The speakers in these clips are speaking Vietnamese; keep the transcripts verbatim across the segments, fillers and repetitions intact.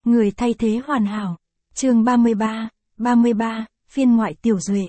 Người thay thế hoàn hảo. Chương ba mươi ba, ba mươi ba, phiên ngoại Tiểu Duệ.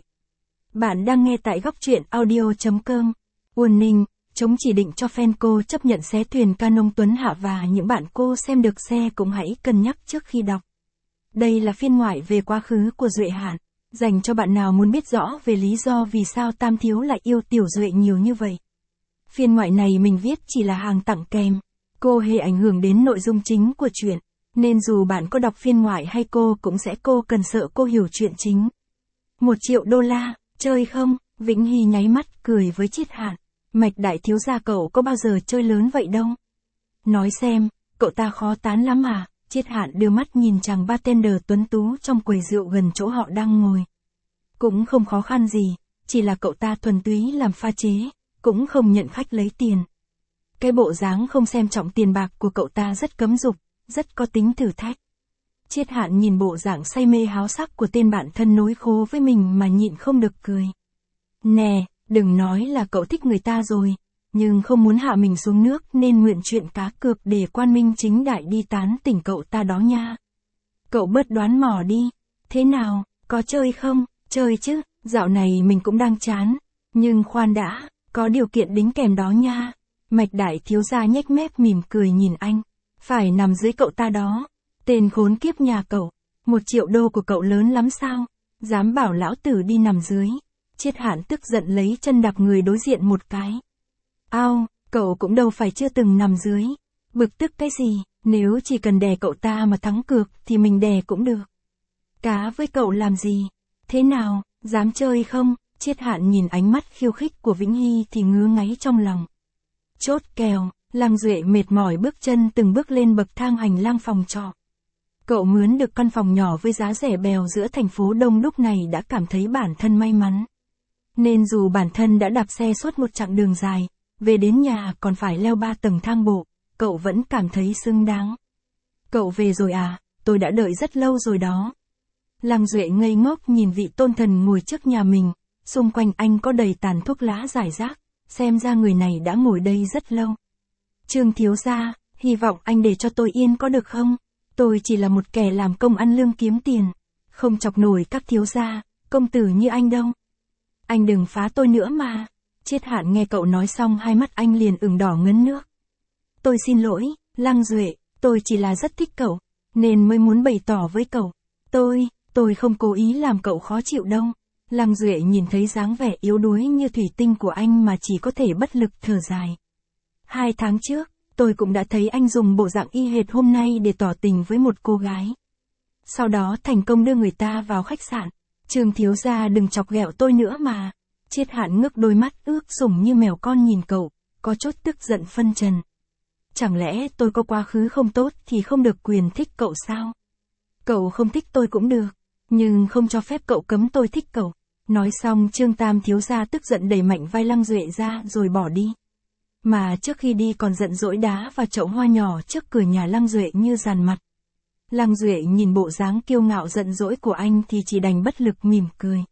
Bạn đang nghe tại góc truyện audio chấm com. Warning, chống chỉ định cho fan cô chấp nhận xé thuyền Canon Tuấn Hạ và những bạn cô xem được xe cũng hãy cân nhắc trước khi đọc. Đây là phiên ngoại về quá khứ của Duệ Hạn, dành cho bạn nào muốn biết rõ về lý do vì sao Tam Thiếu lại yêu Tiểu Duệ nhiều như vậy. Phiên ngoại này mình viết chỉ là hàng tặng kèm, cô hề ảnh hưởng đến nội dung chính của truyện, nên dù bạn có đọc phiên ngoại hay cô cũng sẽ cô cần sợ cô hiểu chuyện chính. Một triệu đô la, chơi không? Vĩnh Hy nháy mắt cười với Triết Hạn. Mạch đại thiếu gia cậu có bao giờ chơi lớn vậy đâu? Nói xem, cậu ta khó tán lắm à? Triết Hạn đưa mắt nhìn chàng bartender tuấn tú trong quầy rượu gần chỗ họ đang ngồi. Cũng không khó khăn gì, chỉ là cậu ta thuần túy làm pha chế, cũng không nhận khách lấy tiền. Cái bộ dáng không xem trọng tiền bạc của cậu ta rất cấm dục, rất có tính thử thách. Triết Hạn nhìn bộ dạng say mê háo sắc của tên bạn thân nối khố với mình mà nhịn không được cười. Nè, đừng nói là cậu thích người ta rồi, nhưng không muốn hạ mình xuống nước nên nguyện chuyện cá cược để quan minh chính đại đi tán tỉnh cậu ta đó nha. Cậu bớt đoán mò đi. Thế nào, có chơi không? Chơi chứ, dạo này mình cũng đang chán. Nhưng khoan đã, có điều kiện đính kèm đó nha. Mạch đại thiếu gia nhếch mép mỉm cười nhìn anh. Phải nằm dưới cậu ta đó. Tên khốn kiếp nhà cậu. Một triệu đô của cậu lớn lắm sao? Dám bảo lão tử đi nằm dưới. Triết Hạn tức giận lấy chân đạp người đối diện một cái. Ao, cậu cũng đâu phải chưa từng nằm dưới. Bực tức cái gì, nếu chỉ cần đè cậu ta mà thắng cược thì mình đè cũng được. Cá với cậu làm gì? Thế nào, dám chơi không? Triết Hạn nhìn ánh mắt khiêu khích của Vĩnh Hy thì ngứa ngáy trong lòng. Chốt kèo, Lăng Duệ mệt mỏi bước chân từng bước lên bậc thang hành lang phòng trọ. Cậu mướn được căn phòng nhỏ với giá rẻ bèo giữa thành phố đông lúc này đã cảm thấy bản thân may mắn. Nên dù bản thân đã đạp xe suốt một chặng đường dài, về đến nhà còn phải leo ba tầng thang bộ, cậu vẫn cảm thấy xứng đáng. Cậu về rồi à, tôi đã đợi rất lâu rồi đó. Lăng Duệ ngây ngốc nhìn vị tôn thần ngồi trước nhà mình, xung quanh anh có đầy tàn thuốc lá rải rác, xem ra người này đã ngồi đây rất lâu. Trương thiếu gia, hy vọng anh để cho tôi yên có được không? Tôi chỉ là một kẻ làm công ăn lương kiếm tiền, không chọc nổi các thiếu gia, công tử như anh đâu. Anh đừng phá tôi nữa mà. Triết Hạn nghe cậu nói xong hai mắt anh liền ửng đỏ ngấn nước. Tôi xin lỗi, Lăng Duệ, tôi chỉ là rất thích cậu, nên mới muốn bày tỏ với cậu. Tôi, tôi không cố ý làm cậu khó chịu đâu. Lăng Duệ nhìn thấy dáng vẻ yếu đuối như thủy tinh của anh mà chỉ có thể bất lực thở dài. Hai tháng trước, tôi cũng đã thấy anh dùng bộ dạng y hệt hôm nay để tỏ tình với một cô gái. Sau đó thành công đưa người ta vào khách sạn. Trương thiếu gia đừng chọc ghẹo tôi nữa mà. Triết Hạn ngước đôi mắt ước sủng như mèo con nhìn cậu, có chút tức giận phân trần. Chẳng lẽ tôi có quá khứ không tốt thì không được quyền thích cậu sao? Cậu không thích tôi cũng được, nhưng không cho phép cậu cấm tôi thích cậu. Nói xong Trương Tam thiếu gia tức giận đẩy mạnh vai Lăng Duệ ra rồi bỏ đi. Mà trước khi đi còn giận dỗi đá vào chậu hoa nhỏ trước cửa nhà Lăng Duệ như dàn mặt. Lăng Duệ nhìn bộ dáng kiêu ngạo giận dỗi của anh thì chỉ đành bất lực mỉm cười.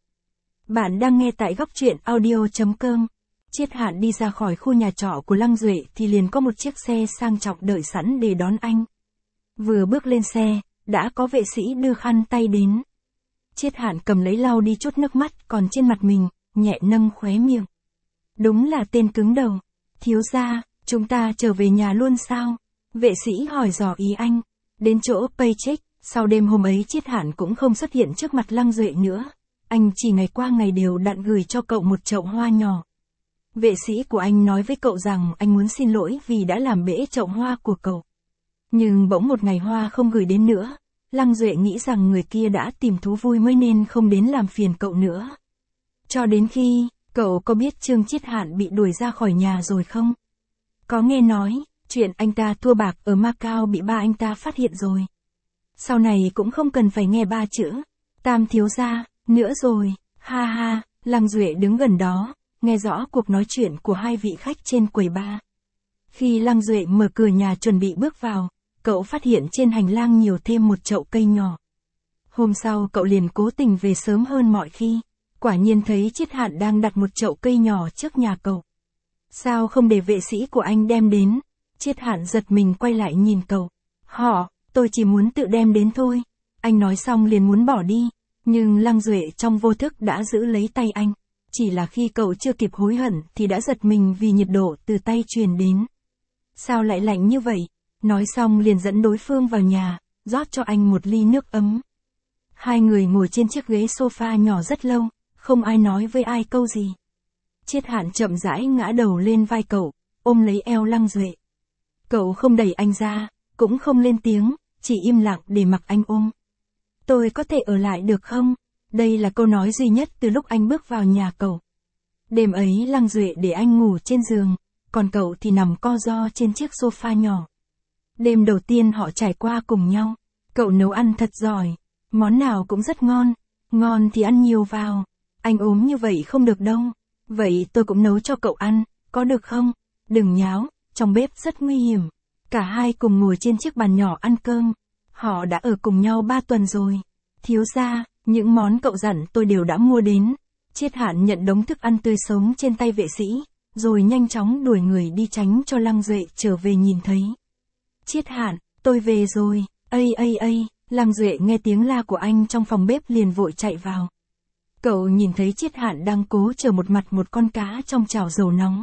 Bạn đang nghe tại góc truyện audio chấm com. Triết Hạn đi ra khỏi khu nhà trọ của Lăng Duệ thì liền có một chiếc xe sang trọng đợi sẵn để đón anh. Vừa bước lên xe, đã có vệ sĩ đưa khăn tay đến. Triết Hạn cầm lấy lau đi chút nước mắt còn trên mặt mình, nhẹ nâng khóe miệng. Đúng là tên cứng đầu. Thiếu gia, chúng ta trở về nhà luôn sao? Vệ sĩ hỏi dò ý anh. Đến chỗ Paycheck, sau đêm hôm ấy Triết Hạn cũng không xuất hiện trước mặt Lăng Duệ nữa. Anh chỉ ngày qua ngày đều đặn gửi cho cậu một chậu hoa nhỏ. Vệ sĩ của anh nói với cậu rằng anh muốn xin lỗi vì đã làm bể chậu hoa của cậu. Nhưng bỗng một ngày hoa không gửi đến nữa. Lăng Duệ nghĩ rằng người kia đã tìm thú vui mới nên không đến làm phiền cậu nữa. Cho đến khi, cậu có biết Trương Triết Hạn bị đuổi ra khỏi nhà rồi không? Có nghe nói, chuyện anh ta thua bạc ở Macau bị ba anh ta phát hiện rồi. Sau này cũng không cần phải nghe ba chữ Tam thiếu gia nữa rồi, ha ha. Lăng Duệ đứng gần đó, nghe rõ cuộc nói chuyện của hai vị khách trên quầy bar. Khi Lăng Duệ mở cửa nhà chuẩn bị bước vào, cậu phát hiện trên hành lang nhiều thêm một chậu cây nhỏ. Hôm sau cậu liền cố tình về sớm hơn mọi khi, quả nhiên thấy Triết Hạn đang đặt một chậu cây nhỏ trước nhà cậu. Sao không để vệ sĩ của anh đem đến? Triết Hạn giật mình quay lại nhìn cậu. Họ, tôi chỉ muốn tự đem đến thôi. Anh nói xong liền muốn bỏ đi, nhưng Lăng Duệ trong vô thức đã giữ lấy tay anh. Chỉ là khi cậu chưa kịp hối hận thì đã giật mình vì nhiệt độ từ tay truyền đến. Sao lại lạnh như vậy? Nói xong liền dẫn đối phương vào nhà, rót cho anh một ly nước ấm. Hai người ngồi trên chiếc ghế sofa nhỏ rất lâu, không ai nói với ai câu gì. Triết Hạn chậm rãi ngã đầu lên vai cậu, ôm lấy eo Lăng Duệ. Cậu không đẩy anh ra, cũng không lên tiếng, chỉ im lặng để mặc anh ôm. Tôi có thể ở lại được không? Đây là câu nói duy nhất từ lúc anh bước vào nhà cậu. Đêm ấy Lăng Duệ để anh ngủ trên giường, còn cậu thì nằm co ro trên chiếc sofa nhỏ. Đêm đầu tiên họ trải qua cùng nhau, cậu nấu ăn thật giỏi, món nào cũng rất ngon, ngon thì ăn nhiều vào. Anh ốm như vậy không được đâu, vậy tôi cũng nấu cho cậu ăn, có được không? Đừng nháo, trong bếp rất nguy hiểm. Cả hai cùng ngồi trên chiếc bàn nhỏ ăn cơm. Họ đã ở cùng nhau ba tuần rồi. Thiếu gia, những món cậu dặn tôi đều đã mua đến. Triết Hạn nhận đống thức ăn tươi sống trên tay vệ sĩ, rồi nhanh chóng đuổi người đi tránh cho Lăng Duệ trở về nhìn thấy. Triết Hạn, tôi về rồi, ây ây ây, Lăng Duệ nghe tiếng la của anh trong phòng bếp liền vội chạy vào. Cậu nhìn thấy Triết Hạn đang cố chở một mặt một con cá trong chảo dầu nóng.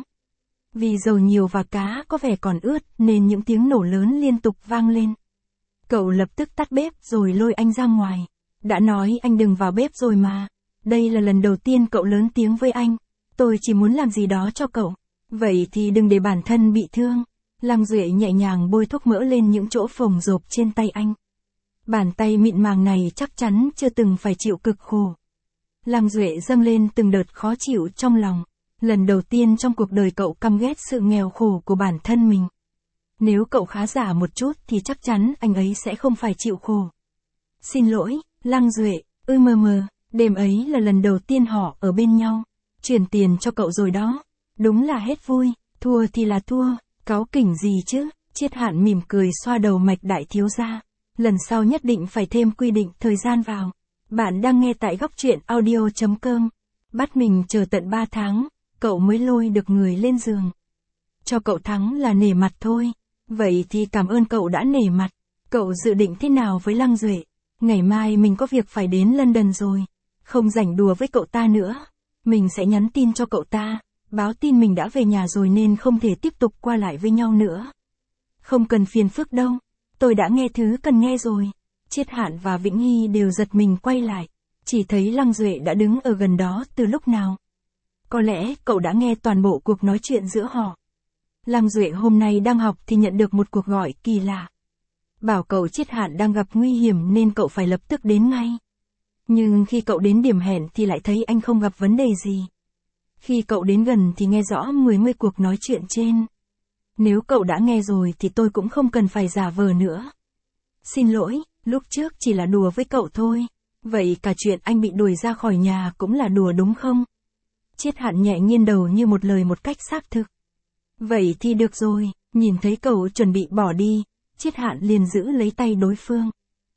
Vì dầu nhiều và cá có vẻ còn ướt nên những tiếng nổ lớn liên tục vang lên. Cậu lập tức tắt bếp rồi lôi anh ra ngoài. Đã nói anh đừng vào bếp rồi mà. Đây là lần đầu tiên cậu lớn tiếng với anh. Tôi chỉ muốn làm gì đó cho cậu. Vậy thì đừng để bản thân bị thương. Lăng Duệ nhẹ nhàng bôi thuốc mỡ lên những chỗ phồng rộp trên tay anh. Bàn tay mịn màng này chắc chắn chưa từng phải chịu cực khổ. Lăng Duệ dâng lên từng đợt khó chịu trong lòng. Lần đầu tiên trong cuộc đời cậu căm ghét sự nghèo khổ của bản thân mình. Nếu cậu khá giả một chút thì chắc chắn anh ấy sẽ không phải chịu khổ. Xin lỗi, Lăng Duệ, ư mờ mờ, đêm ấy là lần đầu tiên họ ở bên nhau. Chuyển tiền cho cậu rồi đó. Đúng là hết vui, thua thì là thua, cáu kỉnh gì chứ. Triết Hạn mỉm cười xoa đầu Mạch đại thiếu gia. Lần sau nhất định phải thêm quy định thời gian vào. Bạn đang nghe tại góc truyện audio chấm com. Bắt mình chờ tận ba tháng, cậu mới lôi được người lên giường. Cho cậu thắng là nể mặt thôi. Vậy thì cảm ơn cậu đã nể mặt. Cậu dự định thế nào với Lăng Duệ? Ngày mai mình có việc phải đến London rồi. Không rảnh đùa với cậu ta nữa. Mình sẽ nhắn tin cho cậu ta, báo tin mình đã về nhà rồi nên không thể tiếp tục qua lại với nhau nữa. Không cần phiền phức đâu. Tôi đã nghe thứ cần nghe rồi. Triết Hạn và Vĩnh Hy đều giật mình quay lại. Chỉ thấy Lăng Duệ đã đứng ở gần đó từ lúc nào. Có lẽ cậu đã nghe toàn bộ cuộc nói chuyện giữa họ. Lăng Duệ hôm nay đang học thì nhận được một cuộc gọi kỳ lạ. Bảo cậu Triết Hạn đang gặp nguy hiểm nên cậu phải lập tức đến ngay. Nhưng khi cậu đến điểm hẹn thì lại thấy anh không gặp vấn đề gì. Khi cậu đến gần thì nghe rõ mười mươi cuộc nói chuyện trên. Nếu cậu đã nghe rồi thì tôi cũng không cần phải giả vờ nữa. Xin lỗi, lúc trước chỉ là đùa với cậu thôi. Vậy cả chuyện anh bị đuổi ra khỏi nhà cũng là đùa đúng không? Triết Hạn nhẹ nghiêng đầu như một lời một cách xác thực. Vậy thì được rồi, nhìn thấy cậu chuẩn bị bỏ đi, Triết Hạn liền giữ lấy tay đối phương.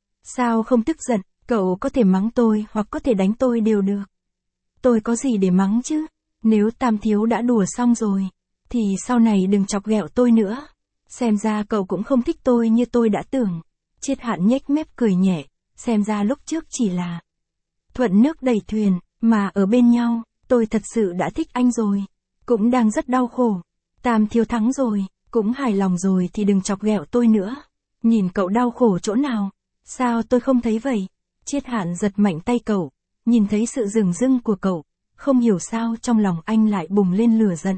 Sao không tức giận, cậu có thể mắng tôi hoặc có thể đánh tôi đều được. Tôi có gì để mắng chứ, nếu Tam thiếu đã đùa xong rồi, thì sau này đừng chọc ghẹo tôi nữa. Xem ra cậu cũng không thích tôi như tôi đã tưởng. Triết Hạn nhếch mép cười nhẹ, xem ra lúc trước chỉ là thuận nước đẩy thuyền, mà ở bên nhau, tôi thật sự đã thích anh rồi. Cũng đang rất đau khổ. Tam thiếu thắng rồi, cũng hài lòng rồi thì đừng chọc ghẹo tôi nữa. Nhìn cậu đau khổ chỗ nào? Sao tôi không thấy vậy? Triết Hạn giật mạnh tay cậu, nhìn thấy sự dửng dưng của cậu, không hiểu sao trong lòng anh lại bùng lên lửa giận.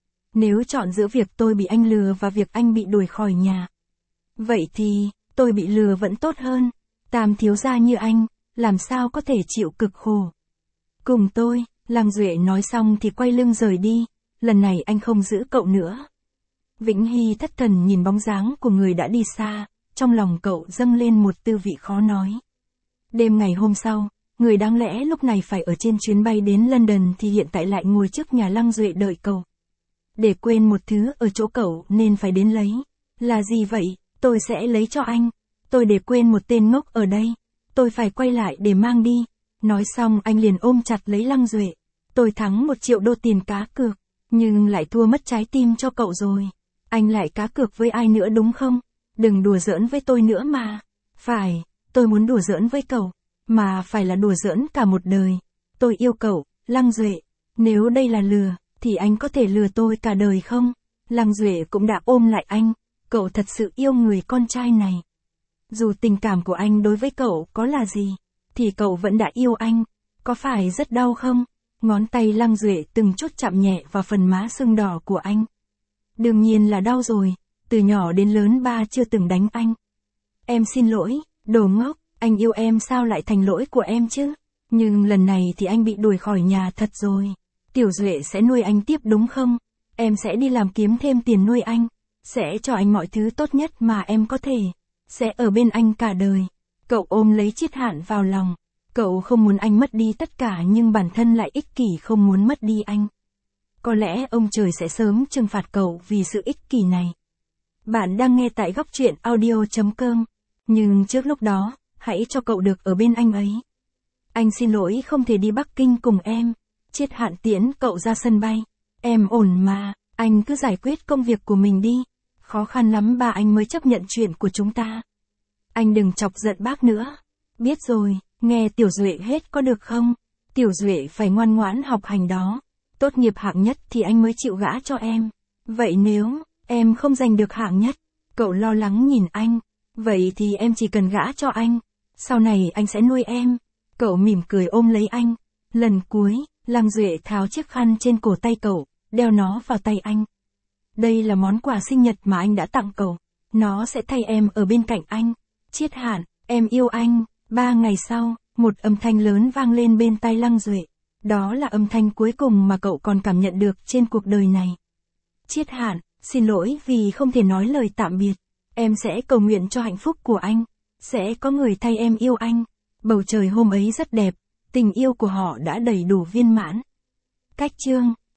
Nếu chọn giữa việc tôi bị anh lừa và việc anh bị đuổi khỏi nhà, vậy thì, tôi bị lừa vẫn tốt hơn. Tam thiếu gia như anh, làm sao có thể chịu cực khổ. Cùng tôi, Lăng Duệ nói xong thì quay lưng rời đi, lần này anh không giữ cậu nữa. Vĩnh Hy thất thần nhìn bóng dáng của người đã đi xa, trong lòng cậu dâng lên một tư vị khó nói. Đêm ngày hôm sau, người đáng lẽ lúc này phải ở trên chuyến bay đến London thì hiện tại lại ngồi trước nhà Lăng Duệ đợi cậu. Để quên một thứ ở chỗ cậu nên phải đến lấy. Là gì vậy? Tôi sẽ lấy cho anh. Tôi để quên một tên ngốc ở đây. Tôi phải quay lại để mang đi. Nói xong anh liền ôm chặt lấy Lăng Duệ. Tôi thắng một triệu đô tiền cá cược, nhưng lại thua mất trái tim cho cậu rồi. Anh lại cá cược với ai nữa đúng không? Đừng đùa giỡn với tôi nữa mà. Phải, tôi muốn đùa giỡn với cậu. Mà phải là đùa giỡn cả một đời. Tôi yêu cậu, Lăng Duệ. Nếu đây là lừa, thì anh có thể lừa tôi cả đời không? Lăng Duệ cũng đã ôm lại anh. Cậu thật sự yêu người con trai này. Dù tình cảm của anh đối với cậu có là gì, thì cậu vẫn đã yêu anh. Có phải rất đau không? Ngón tay Lăng Duệ từng chút chạm nhẹ vào phần má sưng đỏ của anh. Đương nhiên là đau rồi. Từ nhỏ đến lớn ba chưa từng đánh anh. Em xin lỗi, đồ ngốc. Anh yêu em sao lại thành lỗi của em chứ? Nhưng lần này thì anh bị đuổi khỏi nhà thật rồi. Tiểu Duệ sẽ nuôi anh tiếp đúng không? Em sẽ đi làm kiếm thêm tiền nuôi anh. Sẽ cho anh mọi thứ tốt nhất mà em có thể. Sẽ ở bên anh cả đời. Cậu ôm lấy Chiết Hạn vào lòng. Cậu không muốn anh mất đi tất cả nhưng bản thân lại ích kỷ không muốn mất đi anh. Có lẽ ông trời sẽ sớm trừng phạt cậu vì sự ích kỷ này. Bạn đang nghe tại góc truyện audio chấm com. Nhưng trước lúc đó, hãy cho cậu được ở bên anh ấy. Anh xin lỗi không thể đi Bắc Kinh cùng em. Chiết Hạn tiễn cậu ra sân bay. Em ổn mà, anh cứ giải quyết công việc của mình đi. Khó khăn lắm ba anh mới chấp nhận chuyện của chúng ta. Anh đừng chọc giận bác nữa. Biết rồi, nghe Tiểu Duệ hết có được không? Tiểu Duệ phải ngoan ngoãn học hành đó. Tốt nghiệp hạng nhất thì anh mới chịu gả cho em. Vậy nếu em không giành được hạng nhất, cậu lo lắng nhìn anh. Vậy thì em chỉ cần gả cho anh. Sau này anh sẽ nuôi em. Cậu mỉm cười ôm lấy anh. Lần cuối, Lăng Duệ tháo chiếc khăn trên cổ tay cậu, đeo nó vào tay anh. Đây là món quà sinh nhật mà anh đã tặng cậu. Nó sẽ thay em ở bên cạnh anh. Chiết Hạn, em yêu anh. Ba ngày sau, một âm thanh lớn vang lên bên tai Lăng Duệ. Đó là âm thanh cuối cùng mà cậu còn cảm nhận được trên cuộc đời này. Chiết Hạn, xin lỗi vì không thể nói lời tạm biệt. Em sẽ cầu nguyện cho hạnh phúc của anh. Sẽ có người thay em yêu anh. Bầu trời hôm ấy rất đẹp. Tình yêu của họ đã đầy đủ viên mãn. Cách chương